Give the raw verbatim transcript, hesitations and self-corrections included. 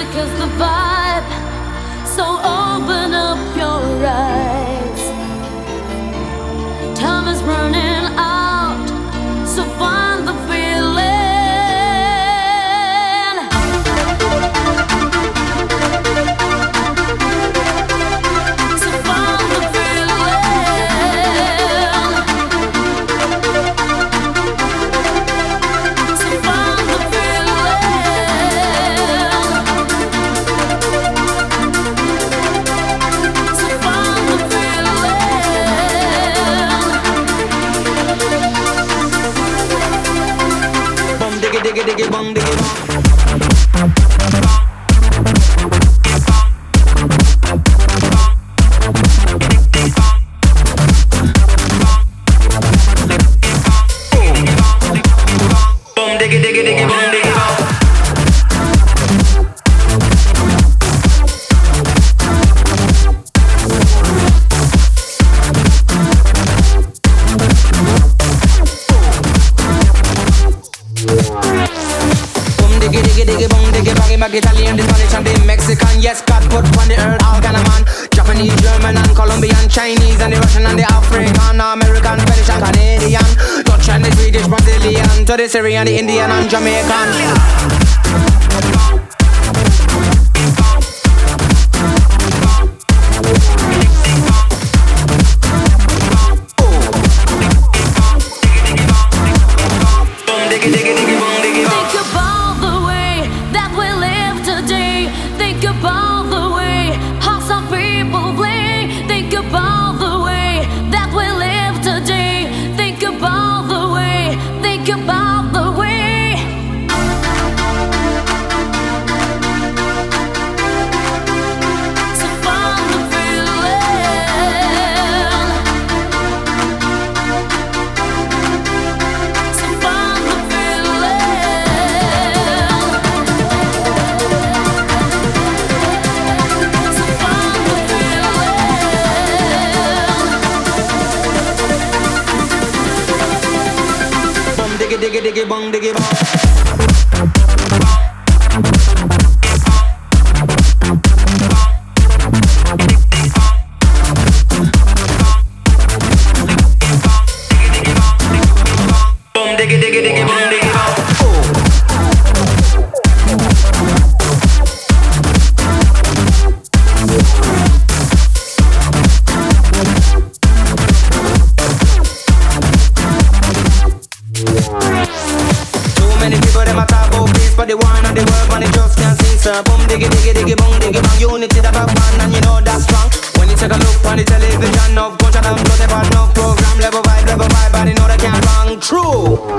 is the vibe. So open up your eyes. Time is running out, so find the feeling. So find the feeling. So find the feeling. So find the feeling. Bum diggy diggy diggy bum diggy bum. Bum diggy diggy diggy bum diggy bum. Diggy diggy diggy bong diggy baggy mag Italian, the Spanish and the Mexican. Yes, God put on the earth all kind of man. Japanese, German and Colombian, Chinese and the Russian and the African, American, Spanish and Canadian, Dutch and the Swedish, Brazilian, to the Syrian, the Indian and Jamaican. Diggy diggy diggy bong diggy bong. Think about the way that we live today. Think about the way how some people play. Think about the way that we live today. Think about the way. Think about the way. So find the feeling. So find the feeling. So find the feeling. Bum diggy diggy diggy bong diggy bong. Bum diggy diggy diggy bong diggy bong. Too many people them a talk about peace, but the war and the world man they just can't see, sir. Boom diggy diggy diggy bong diggy bong. Unity the back one and you know that's strong. When you take a look on the television, of gunshot and blood, they got no program. Level vibe, level vibe, and you know they can't wrong. True.